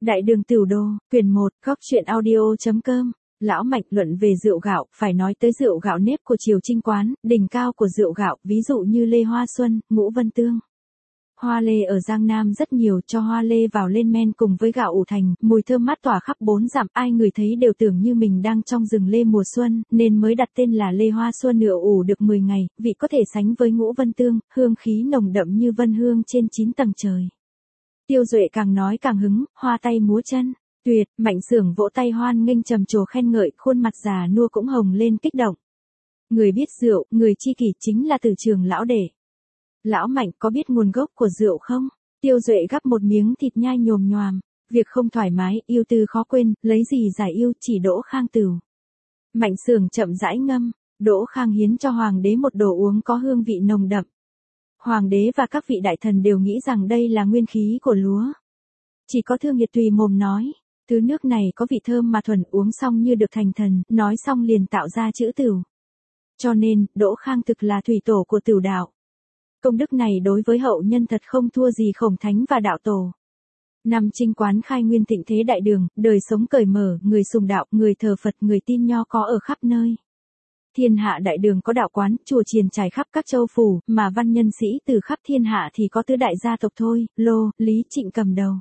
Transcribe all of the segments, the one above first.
Đại đường Tửu Đô, quyển 1, góc truyện audio.com. Lão Mạnh luận về rượu gạo, phải nói tới rượu gạo nếp của Triều Trinh quán, đỉnh cao của rượu gạo, ví dụ như Lê Hoa Xuân, Ngũ Vân Tương. Hoa lê ở Giang Nam rất nhiều, cho hoa lê vào lên men cùng với gạo ủ thành, mùi thơm mát tỏa khắp 4 dặm, ai người thấy đều tưởng như mình đang trong rừng lê mùa xuân, nên mới đặt tên là Lê Hoa Xuân. Nửa ủ được 10 ngày, vị có thể sánh với Ngũ Vân Tương, hương khí nồng đậm như vân hương trên 9 tầng trời. Tiêu Duệ càng nói càng hứng, hoa tay múa chân, tuyệt. Mạnh Xưởng vỗ tay hoan nghênh trầm trồ khen ngợi, khuôn mặt già nua cũng hồng lên kích động. Người biết rượu, người chi kỷ chính là Từ Trường lão đệ. Lão Mạnh có biết nguồn gốc của rượu không? Tiêu Duệ gắp một miếng thịt nhai nhồm nhoàm, việc không thoải mái, yêu tư khó quên, lấy gì giải yêu, chỉ Đỗ Khang tửu. Mạnh Xưởng chậm rãi ngâm, Đỗ Khang hiến cho hoàng đế một đồ uống có hương vị nồng đậm. Hoàng đế và các vị đại thần đều nghĩ rằng đây là nguyên khí của lúa. Chỉ có Thương Nhiệt tùy mồm nói, thứ nước này có vị thơm mà thuần, uống xong như được thành thần, nói xong liền tạo ra chữ tửu. Cho nên, Đỗ Khang thực là thủy tổ của tửu đạo. Công đức này đối với hậu nhân thật không thua gì Khổng Thánh và đạo tổ. Năm Trinh quán khai nguyên thịnh thế đại đường, đời sống cởi mở, người sùng đạo, người thờ Phật, người tin Nho có ở khắp nơi. Thiên hạ đại đường có đạo quán, chùa chiền trải khắp các châu phủ, mà văn nhân sĩ từ khắp thiên hạ thì có tứ đại gia tộc thôi, Lô, Lý, Trịnh cầm đầu.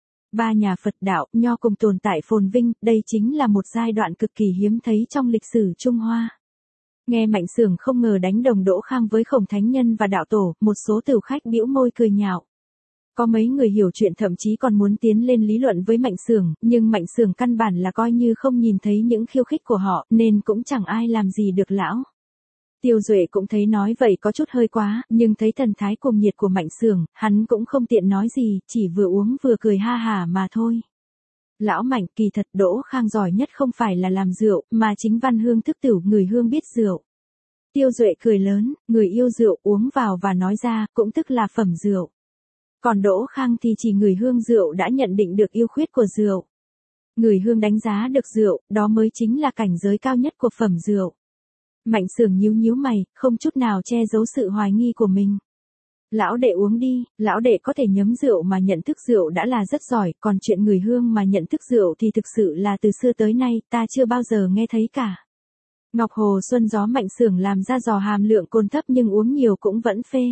Ba nhà Phật đạo, Nho cùng tồn tại phồn vinh, đây chính là một giai đoạn cực kỳ hiếm thấy trong lịch sử Trung Hoa. Nghe Mạnh Xưởng không ngờ đánh đồng Đỗ Khang với Khổng Thánh Nhân và đạo tổ, một số tửu khách bĩu môi cười nhạo. Có mấy người hiểu chuyện thậm chí còn muốn tiến lên lý luận với Mạnh Xưởng, nhưng Mạnh Xưởng căn bản là coi như không nhìn thấy những khiêu khích của họ, nên cũng chẳng ai làm gì được lão. Tiêu Duệ cũng thấy nói vậy có chút hơi quá, nhưng thấy thần thái cuồng nhiệt của Mạnh Xưởng, hắn cũng không tiện nói gì, chỉ vừa uống vừa cười ha hả mà thôi. Lão Mạnh, kỳ thật Đỗ Khang giỏi nhất không phải là làm rượu, mà chính văn hương thức tửu, người hương biết rượu. Tiêu Duệ cười lớn, người yêu rượu uống vào và nói ra, cũng tức là phẩm rượu. Còn Đỗ Khang thì chỉ người hương rượu đã nhận định được yêu khuyết của rượu. Người hương đánh giá được rượu, đó mới chính là cảnh giới cao nhất của phẩm rượu. Mạnh Xưởng nhíu nhíu mày, không chút nào che giấu sự hoài nghi của mình. Lão đệ uống đi, lão đệ có thể nhấm rượu mà nhận thức rượu đã là rất giỏi, còn chuyện người hương mà nhận thức rượu thì thực sự là từ xưa tới nay, ta chưa bao giờ nghe thấy cả. Ngọc Hồ Xuân gió Mạnh Xưởng làm ra giò hàm lượng cồn thấp nhưng uống nhiều cũng vẫn phê.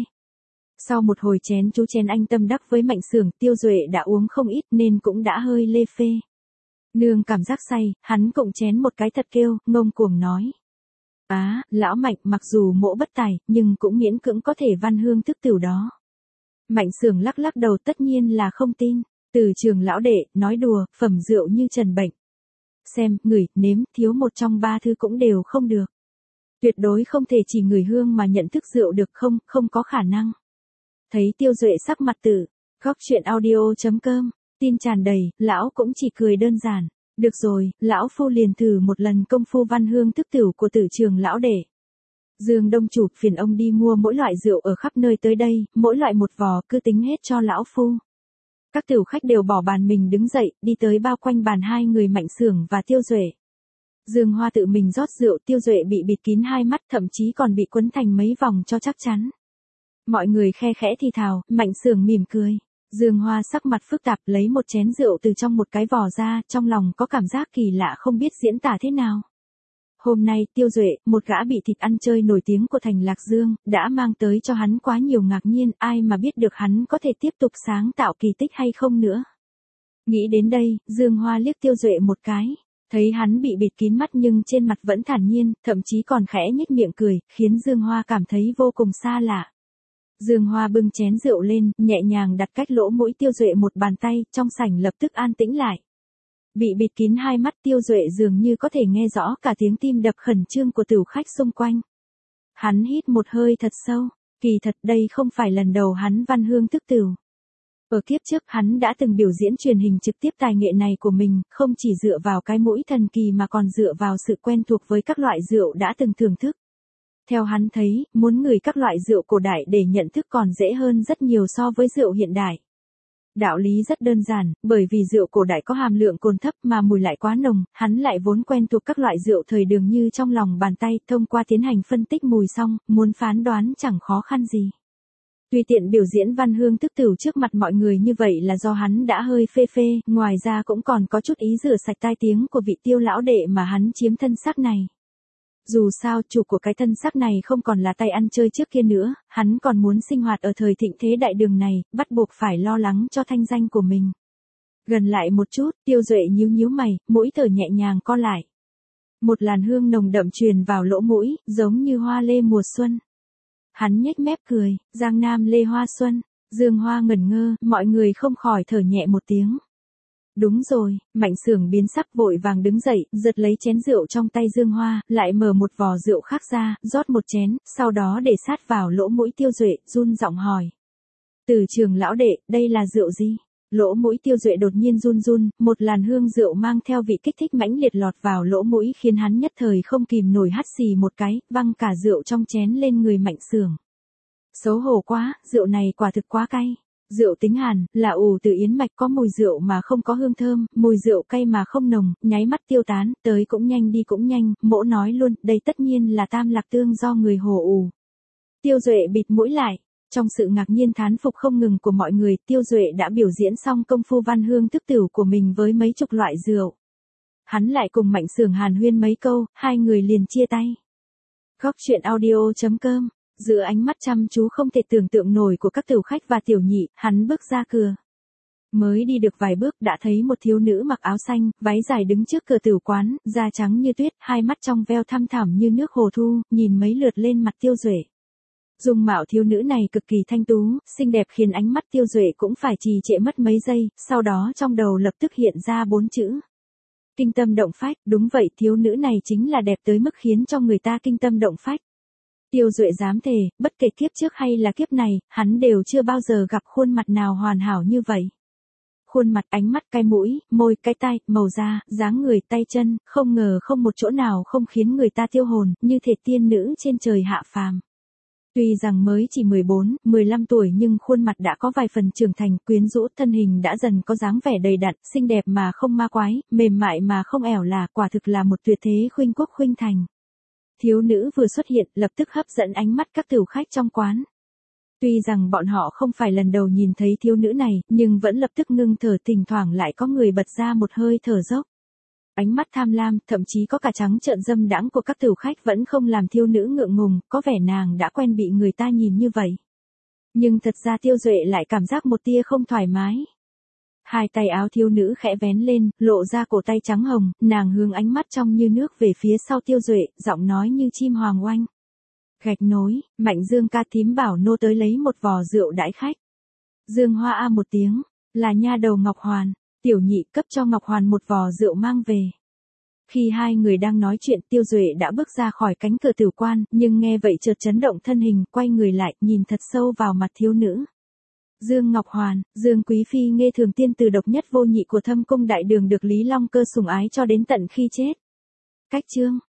Sau một hồi chén chú chén anh tâm đắc với Mạnh Xưởng, Tiêu Duệ đã uống không ít nên cũng đã hơi lê phê. Nương cảm giác say, hắn cũng chén một cái thật kêu, ngông cuồng nói. Lão Mạnh mặc dù mỗ bất tài, nhưng cũng miễn cưỡng có thể văn hương thức tửu đó. Mạnh Xưởng lắc lắc đầu, tất nhiên là không tin. Từ Trường lão đệ, nói đùa, phẩm rượu như trần bệnh. Xem, ngửi, nếm, thiếu một trong ba thứ cũng đều không được. Tuyệt đối không thể chỉ người hương mà nhận thức rượu được, không có khả năng. Thấy Tiêu Duệ sắc mặt tử, góc truyện audio.com, tin tràn đầy, lão cũng chỉ cười đơn giản. Được rồi, lão phu liền thử một lần công phu văn hương thức tửu của Từ Trường lão đệ. Dương Đông chủ, phiền ông đi mua mỗi loại rượu ở khắp nơi tới đây, mỗi loại một vò, cứ tính hết cho lão phu. Các tửu khách đều bỏ bàn mình đứng dậy, đi tới bao quanh bàn hai người Mạnh Xưởng và Tiêu Duệ. Dương Hoa tự mình rót rượu, Tiêu Duệ bị bịt kín hai mắt, thậm chí còn bị quấn thành mấy vòng cho chắc chắn. Mọi người khe khẽ thì thào, Mạnh Xưởng mỉm cười. Dương Hoa sắc mặt phức tạp lấy một chén rượu từ trong một cái vò ra, trong lòng có cảm giác kỳ lạ không biết diễn tả thế nào. Hôm nay, Tiêu Duệ, một gã bị thịt ăn chơi nổi tiếng của thành Lạc Dương, đã mang tới cho hắn quá nhiều ngạc nhiên, ai mà biết được hắn có thể tiếp tục sáng tạo kỳ tích hay không nữa. Nghĩ đến đây, Dương Hoa liếc Tiêu Duệ một cái, thấy hắn bị bịt kín mắt nhưng trên mặt vẫn thản nhiên, thậm chí còn khẽ nhếch miệng cười, khiến Dương Hoa cảm thấy vô cùng xa lạ. Dương Hoa bưng chén rượu lên, nhẹ nhàng đặt cách lỗ mũi Tiêu Duệ một bàn tay, trong sảnh lập tức an tĩnh lại. Bị bịt kín hai mắt, Tiêu Duệ dường như có thể nghe rõ cả tiếng tim đập khẩn trương của tửu khách xung quanh. Hắn hít một hơi thật sâu, kỳ thật đây không phải lần đầu hắn văn hương thức tửu. Ở kiếp trước hắn đã từng biểu diễn truyền hình trực tiếp tài nghệ này của mình, không chỉ dựa vào cái mũi thần kỳ mà còn dựa vào sự quen thuộc với các loại rượu đã từng thưởng thức. Theo hắn thấy, muốn ngửi các loại rượu cổ đại để nhận thức còn dễ hơn rất nhiều so với rượu hiện đại. Đạo lý rất đơn giản, bởi vì rượu cổ đại có hàm lượng cồn thấp mà mùi lại quá nồng, hắn lại vốn quen thuộc các loại rượu thời đường như trong lòng bàn tay, thông qua tiến hành phân tích mùi xong, muốn phán đoán chẳng khó khăn gì. Tùy tiện biểu diễn văn hương tức tửu trước mặt mọi người như vậy là do hắn đã hơi phê phê, ngoài ra cũng còn có chút ý rửa sạch tai tiếng của vị Tiêu lão đệ mà hắn chiếm thân xác này. Dù sao chủ của cái thân xác này không còn là tay ăn chơi trước kia nữa, hắn còn muốn sinh hoạt ở thời thịnh thế đại đường này, bắt buộc phải lo lắng cho thanh danh của mình. Gần lại một chút, Tiêu Duệ nhíu nhíu mày, mũi thở nhẹ nhàng co lại. Một làn hương nồng đậm truyền vào lỗ mũi, giống như hoa lê mùa xuân. Hắn nhếch mép cười, Giang Nam lê hoa xuân, Dương Hoa ngẩn ngơ, mọi người không khỏi thở nhẹ một tiếng. Đúng rồi, Mạnh Xưởng biến sắc vội vàng đứng dậy, giật lấy chén rượu trong tay Dương Hoa, lại mở một vò rượu khác ra, rót một chén, sau đó để sát vào lỗ mũi Tiêu Duệ, run giọng hỏi. Từ Trường lão đệ, đây là rượu gì? Lỗ mũi Tiêu Duệ đột nhiên run run, một làn hương rượu mang theo vị kích thích mãnh liệt lọt vào lỗ mũi khiến hắn nhất thời không kìm nổi hắt xì một cái, văng cả rượu trong chén lên người Mạnh Xưởng. Xấu hổ quá, rượu này quả thực quá cay. Rượu tính hàn, là ủ từ yến mạch có mùi rượu mà không có hương thơm, mùi rượu cay mà không nồng, nháy mắt tiêu tán, tới cũng nhanh đi cũng nhanh, mỗ nói luôn, đây tất nhiên là tam lạc tương do người hồ ủ. Tiêu Duệ bịt mũi lại. Trong sự ngạc nhiên thán phục không ngừng của mọi người, Tiêu Duệ đã biểu diễn xong công phu văn hương thức tửu của mình với mấy chục loại rượu. Hắn lại cùng Mạnh Xưởng hàn huyên mấy câu, hai người liền chia tay. Góc truyện audio.com. Giữa ánh mắt chăm chú không thể tưởng tượng nổi của các tiểu khách và tiểu nhị, hắn bước ra cửa. Mới đi được vài bước đã thấy một thiếu nữ mặc áo xanh, váy dài đứng trước cửa tử quán, da trắng như tuyết, hai mắt trong veo thăm thẳm như nước hồ thu, nhìn mấy lượt lên mặt Tiêu Duệ. Dung mạo thiếu nữ này cực kỳ thanh tú, xinh đẹp khiến ánh mắt Tiêu Duệ cũng phải trì trệ mất mấy giây, sau đó trong đầu lập tức hiện ra 4 chữ. Kinh tâm động phách, đúng vậy, thiếu nữ này chính là đẹp tới mức khiến cho người ta kinh tâm động phách. Tiêu Duệ dám thề, bất kể kiếp trước hay là kiếp này, hắn đều chưa bao giờ gặp khuôn mặt nào hoàn hảo như vậy. Khuôn mặt, ánh mắt, cái mũi, môi, cái tai, màu da, dáng người, tay chân, không ngờ không một chỗ nào không khiến người ta tiêu hồn, như thể tiên nữ trên trời hạ phàm. Tuy rằng mới chỉ 14, 15 tuổi nhưng khuôn mặt đã có vài phần trưởng thành, quyến rũ, thân hình đã dần có dáng vẻ đầy đặn, xinh đẹp mà không ma quái, mềm mại mà không ẻo là, quả thực là một tuyệt thế khuynh quốc khuynh thành. Thiếu nữ vừa xuất hiện, lập tức hấp dẫn ánh mắt các tiểu khách trong quán. Tuy rằng bọn họ không phải lần đầu nhìn thấy thiếu nữ này, nhưng vẫn lập tức ngưng thở, thỉnh thoảng lại có người bật ra một hơi thở dốc. Ánh mắt tham lam, thậm chí có cả trắng trợn dâm đãng của các tiểu khách vẫn không làm thiếu nữ ngượng ngùng, có vẻ nàng đã quen bị người ta nhìn như vậy. Nhưng thật ra Tiêu Duệ lại cảm giác một tia không thoải mái. Hai tay áo thiếu nữ khẽ vén lên, lộ ra cổ tay trắng hồng, nàng hướng ánh mắt trong như nước về phía sau Tiêu Duệ, giọng nói như chim hoàng oanh. Gạch nối, Mạnh Dương ca thím bảo nô tới lấy một vò rượu đãi khách. Dương Hoa a một tiếng, là nha đầu Ngọc Hoàn, tiểu nhị cấp cho Ngọc Hoàn một vò rượu mang về. Khi hai người đang nói chuyện, Tiêu Duệ đã bước ra khỏi cánh cửa tử quan, nhưng nghe vậy chợt chấn động thân hình, quay người lại, nhìn thật sâu vào mặt thiếu nữ. Dương Ngọc Hoàn, Dương Quý Phi nghe thường tiên từ độc nhất vô nhị của Thâm Cung Đại Đường được Lý Long Cơ sủng ái cho đến tận khi chết. Cách chương